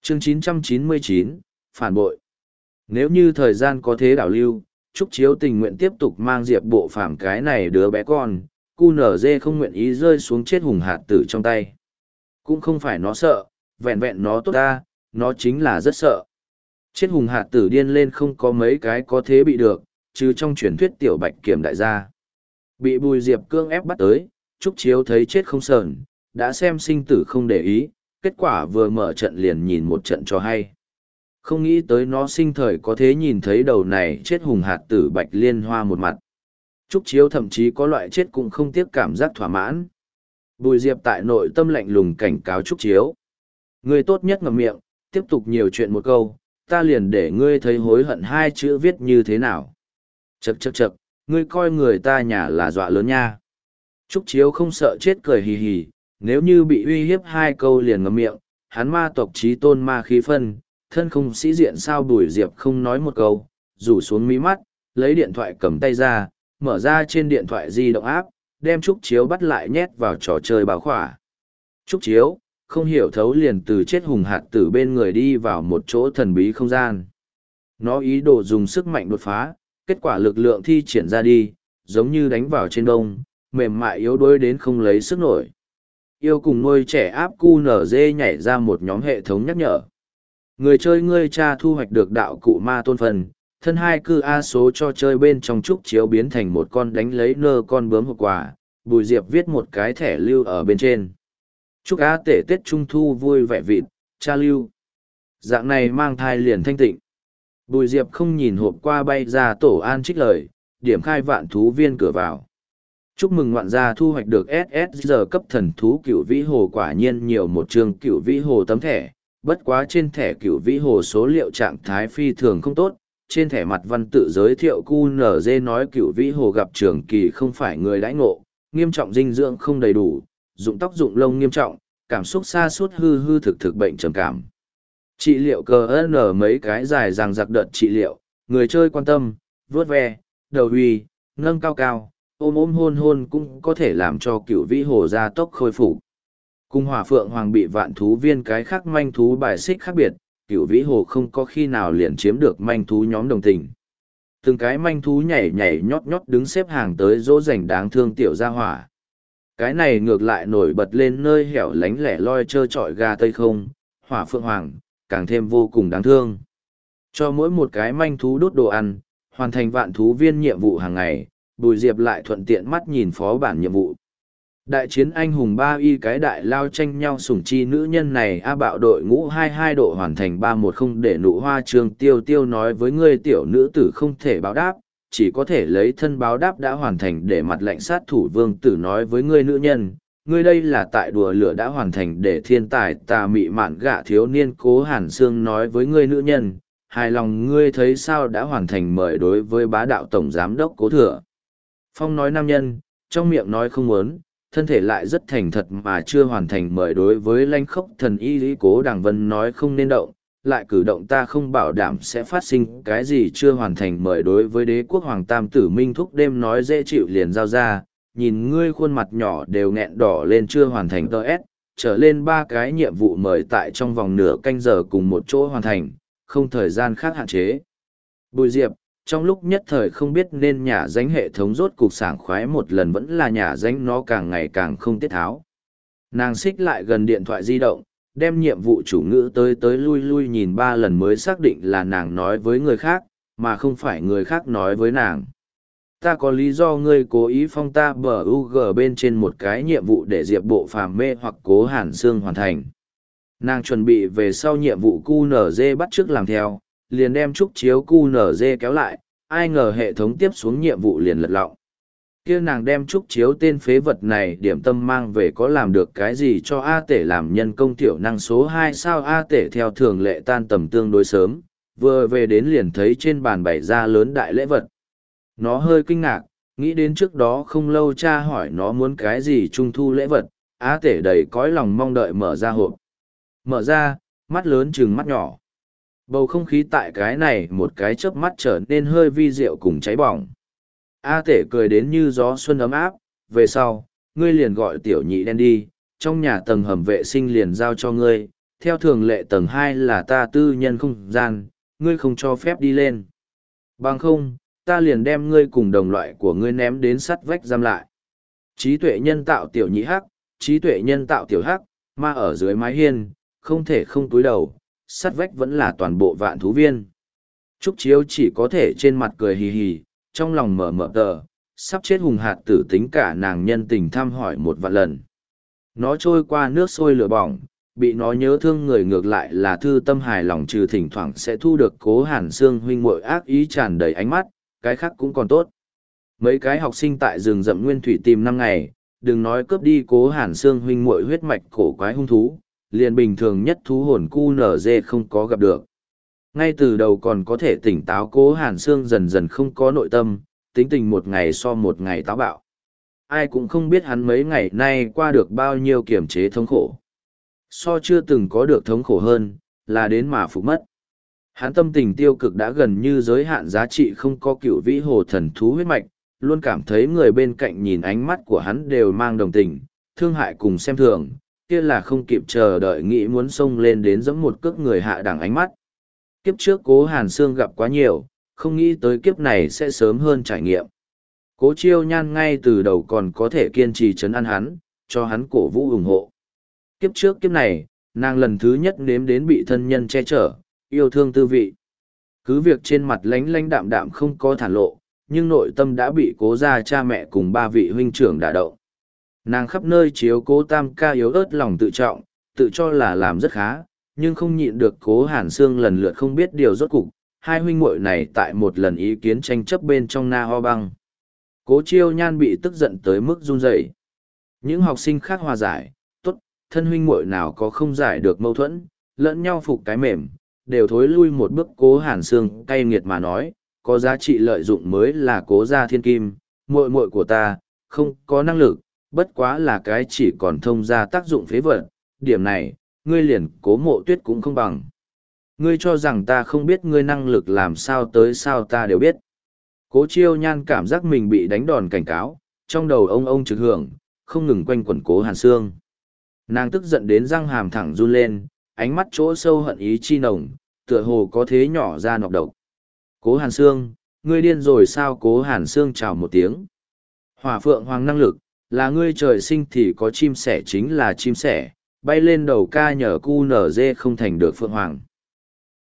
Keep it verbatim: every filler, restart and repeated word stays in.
Chương chín trăm chín mươi chín, Phản bội. Nếu như thời gian có thế đảo lưu, Trúc Chiếu tình nguyện tiếp tục mang Diệp Bộ Phàm cái này đứa bé con, cu nở dê không nguyện ý rơi xuống chết hùng hạt tử trong tay. Cũng không phải nó sợ, vẹn vẹn nó tốt ta, nó chính là rất sợ. Chết hùng hạt tử điên lên không có mấy cái có thế bị được, chứ trong truyền thuyết tiểu bạch kiểm đại gia. Bị Bùi Diệp cương ép bắt tới, Trúc Chiếu thấy chết không sờn, đã xem sinh tử không để ý, kết quả vừa mở trận liền nhìn một trận cho hay. Không nghĩ tới nó sinh thời có thế nhìn thấy đầu này chết hùng hạt tử bạch liên hoa một mặt. Trúc Chiếu thậm chí có loại chết cũng không tiếc cảm giác thỏa mãn. Bùi Diệp tại nội tâm lạnh lùng cảnh cáo Trúc Chiếu. Ngươi tốt nhất ngậm miệng, tiếp tục nhiều chuyện một câu, ta liền để ngươi thấy hối hận hai chữ viết như thế nào. Chậc chậc chậc, ngươi coi người ta nhà là dọa lớn nha. Trúc Chiếu không sợ chết cười hì hì, nếu như bị uy hiếp hai câu liền ngậm miệng, hắn ma tộc trí tôn ma khí phân, thân không sĩ diện sao. Bùi Diệp không nói một câu, rủ xuống mí mắt, lấy điện thoại cầm tay ra, mở ra trên điện thoại di động áp, đem Trúc Chiếu bắt lại nhét vào trò chơi báo khỏa. Trúc Chiếu, không hiểu thấu liền từ chết hùng hạt tử bên người đi vào một chỗ thần bí không gian. Nó ý đồ dùng sức mạnh đột phá, kết quả lực lượng thi triển ra đi, giống như đánh vào trên đông, mềm mại yếu đuối đến không lấy sức nổi. Yêu cùng nuôi trẻ áp cu nở dê nhảy ra một nhóm hệ thống nhắc nhở. Người chơi ngươi cha thu hoạch được đạo cụ ma tôn phần, thân hai cư A số cho chơi bên trong Trúc Chiếu biến thành một con đánh lấy nơ con bướm hộp quà, Bùi Diệp viết một cái thẻ lưu ở bên trên. Chúc A tể Tết Trung Thu vui vẻ vịt, cha lưu. Dạng này mang thai liền thanh tịnh. Bùi Diệp không nhìn hộp qua bay ra tổ an trích lời, điểm khai vạn thú viên cửa vào. Chúc mừng ngoạn gia thu hoạch được ét ét giê cấp thần thú cửu vĩ hồ, quả nhiên nhiều một trường cửu vĩ hồ tấm thẻ, bất quá trên thẻ cửu vĩ hồ số liệu trạng thái phi thường không tốt. Trên thẻ mặt văn tự giới thiệu cu nở dê nói cửu vĩ hồ gặp trường kỳ không phải người đãi ngộ, nghiêm trọng dinh dưỡng không đầy đủ, dụng tóc dụng lông nghiêm trọng, cảm xúc xa suốt hư hư thực thực bệnh trầm cảm. Trị liệu cờ n mấy cái dài dằng dặc đợt trị liệu, người chơi quan tâm, vuốt ve, đầu huy, nâng cao cao, ôm ôm hôn hôn cũng có thể làm cho cửu vĩ hồ gia tốc khôi phục. Cùng hỏa phượng hoàng bị vạn thú viên cái khác manh thú bài xích khác biệt, cửu vĩ hồ không có khi nào liền chiếm được manh thú nhóm đồng tình. Từng cái manh thú nhảy nhảy nhót nhót đứng xếp hàng tới dỗ dành đáng thương tiểu gia hỏa. Cái này ngược lại nổi bật lên nơi hẻo lánh lẻ loi trơ trọi gà tây không, hỏa phượng hoàng, càng thêm vô cùng đáng thương. Cho mỗi một cái manh thú đốt đồ ăn, hoàn thành vạn thú viên nhiệm vụ hàng ngày, Bùi Diệp lại thuận tiện mắt nhìn phó bản nhiệm vụ. Đại chiến anh hùng ba y cái đại lao tranh nhau sủng chi nữ nhân này A bạo đội ngũ hai mươi hai độ hoàn thành ba một không để nụ hoa trường tiêu tiêu nói với ngươi tiểu nữ tử không thể báo đáp, chỉ có thể lấy thân báo đáp đã hoàn thành để mặt lệnh sát thủ vương tử nói với ngươi nữ nhân, ngươi đây là tại đùa lửa đã hoàn thành để thiên tài tà mị mạn gạ thiếu niên cố hàn xương nói với ngươi nữ nhân, hài lòng ngươi thấy sao đã hoàn thành mời đối với bá đạo tổng giám đốc cố thừa. Phong nói nam nhân, trong miệng nói không muốn, thân thể lại rất thành thật mà chưa hoàn thành mời đối với lanh khốc thần y lý cố đàng vân nói không nên động, lại cử động ta không bảo đảm sẽ phát sinh cái gì chưa hoàn thành mời đối với đế quốc hoàng tam tử minh thúc đêm nói dễ chịu liền giao ra, nhìn ngươi khuôn mặt nhỏ đều nghẹn đỏ lên chưa hoàn thành tờ S, trở lên ba cái nhiệm vụ mời tại trong vòng nửa canh giờ cùng một chỗ hoàn thành, không thời gian khác hạn chế. Bùi Diệp, trong lúc nhất thời không biết nên nhả danh hệ thống rốt cục sảng khoái một lần vẫn là nhả danh nó càng ngày càng không tiết tháo. Nàng xích lại gần điện thoại di động, đem nhiệm vụ chủ ngữ tới tới lui lui nhìn ba lần mới xác định là nàng nói với người khác, mà không phải người khác nói với nàng. Ta có lý do ngươi cố ý phong ta bờ u giê bên trên một cái nhiệm vụ để Diệp Bộ Phàm mê hoặc cố hàn xương hoàn thành. Nàng chuẩn bị về sau nhiệm vụ cu nở dê bắt chước làm theo, liền đem Trúc Chiếu cu nở dê kéo lại, ai ngờ hệ thống tiếp xuống nhiệm vụ liền lật lọng. Kia nàng đem Trúc Chiếu tên phế vật này điểm tâm mang về có làm được cái gì cho A Tể làm nhân công tiểu năng số hai sao. A Tể theo thường lệ tan tầm tương đối sớm, vừa về đến liền thấy trên bàn bày ra lớn đại lễ vật. Nó hơi kinh ngạc, nghĩ đến trước đó không lâu cha hỏi nó muốn cái gì trung thu lễ vật, A Tể đầy cõi lòng mong đợi mở ra hộp. Mở ra, mắt lớn chừng mắt nhỏ. Bầu không khí tại cái này một cái chớp mắt trở nên hơi vi diệu cùng cháy bỏng. A Tể cười đến như gió xuân ấm áp, về sau, ngươi liền gọi tiểu nhị đen đi, trong nhà tầng hầm vệ sinh liền giao cho ngươi, theo thường lệ tầng hai là ta tư nhân không gian, ngươi không cho phép đi lên. Bằng không, ta liền đem ngươi cùng đồng loại của ngươi ném đến sắt vách giam lại. Trí tuệ nhân tạo tiểu nhị hắc, trí tuệ nhân tạo tiểu hắc, ma ở dưới mái hiên, không thể không túi đầu, sắt vách vẫn là toàn bộ vạn thú viên. Trúc Chiếu chỉ có thể trên mặt cười hì hì, trong lòng mở mở tờ, sắp chết hùng hạt tử tính cả nàng nhân tình thăm hỏi một vạn lần. Nó trôi qua nước sôi lửa bỏng, bị nó nhớ thương người ngược lại là thư tâm hài lòng, trừ thỉnh thoảng sẽ thu được Cố Hàn Sương huynh muội ác ý tràn đầy ánh mắt, cái khác cũng còn tốt. Mấy cái học sinh tại rừng rậm nguyên thủy tìm năm ngày, đừng nói cướp đi Cố Hàn Sương huynh muội huyết mạch cổ quái hung thú, liền bình thường nhất thú hồn cu nở dê không có gặp được. Ngay từ đầu còn có thể tỉnh táo Cố Hàn Sương dần dần không có nội tâm, tính tình một ngày so một ngày táo bạo. Ai cũng không biết hắn mấy ngày nay qua được bao nhiêu kiềm chế thống khổ. So chưa từng có được thống khổ hơn, là đến mà phục mất. Hắn tâm tình tiêu cực đã gần như giới hạn giá trị, không có cựu vĩ hồ thần thú huyết mạch, luôn cảm thấy người bên cạnh nhìn ánh mắt của hắn đều mang đồng tình, thương hại cùng xem thường, kia là không kịp chờ đợi nghĩ muốn xông lên đến giẫm một cước người hạ đẳng ánh mắt. Kiếp trước Cố Hàn Sương gặp quá nhiều, không nghĩ tới kiếp này sẽ sớm hơn trải nghiệm. Cố Chiêu Nhan ngay từ đầu còn có thể kiên trì trấn an hắn, cho hắn cổ vũ ủng hộ. Kiếp trước kiếp này, nàng lần thứ nhất nếm đến bị thân nhân che chở, yêu thương tư vị. Cứ việc trên mặt lánh lánh đạm đạm không có thản lộ, nhưng nội tâm đã bị Cố gia cha mẹ cùng ba vị huynh trưởng đả động. Nàng khắp nơi chiếu Cố Tam ca yếu ớt lòng tự trọng, tự cho là làm rất khá, nhưng không nhịn được Cố Hàn Sương lần lượt không biết điều rốt cục, hai huynh muội này tại một lần ý kiến tranh chấp bên trong Na Ho Băng. Cố Chiêu Nhan bị tức giận tới mức run rẩy. Những học sinh khác hòa giải, tốt, thân huynh muội nào có không giải được mâu thuẫn, lẫn nhau phục cái mềm, đều thối lui một bước. Cố Hàn Sương cay nghiệt mà nói, có giá trị lợi dụng mới là Cố gia thiên kim, muội muội của ta, không có năng lực, bất quá là cái chỉ còn thông ra tác dụng phế vật, điểm này, ngươi liền Cố Mộ Tuyết cũng không bằng. Ngươi cho rằng ta không biết ngươi năng lực làm sao tới sao ta đều biết. Cố Chiêu Nhan cảm giác mình bị đánh đòn cảnh cáo, trong đầu ông ông trực hưởng, không ngừng quanh quẩn Cố Hàn Sương. Nàng tức giận đến răng hàm thẳng run lên, ánh mắt chỗ sâu hận ý chi nồng, tựa hồ có thế nhỏ ra nọc độc. Cố Hàn Sương, ngươi điên rồi sao? Cố Hàn Sương chào một tiếng. Hỏa Phượng Hoàng năng lực, là ngươi trời sinh thì có chim sẻ chính là chim sẻ, bay lên đầu ca nhờ cu nở dê không thành được Phượng Hoàng.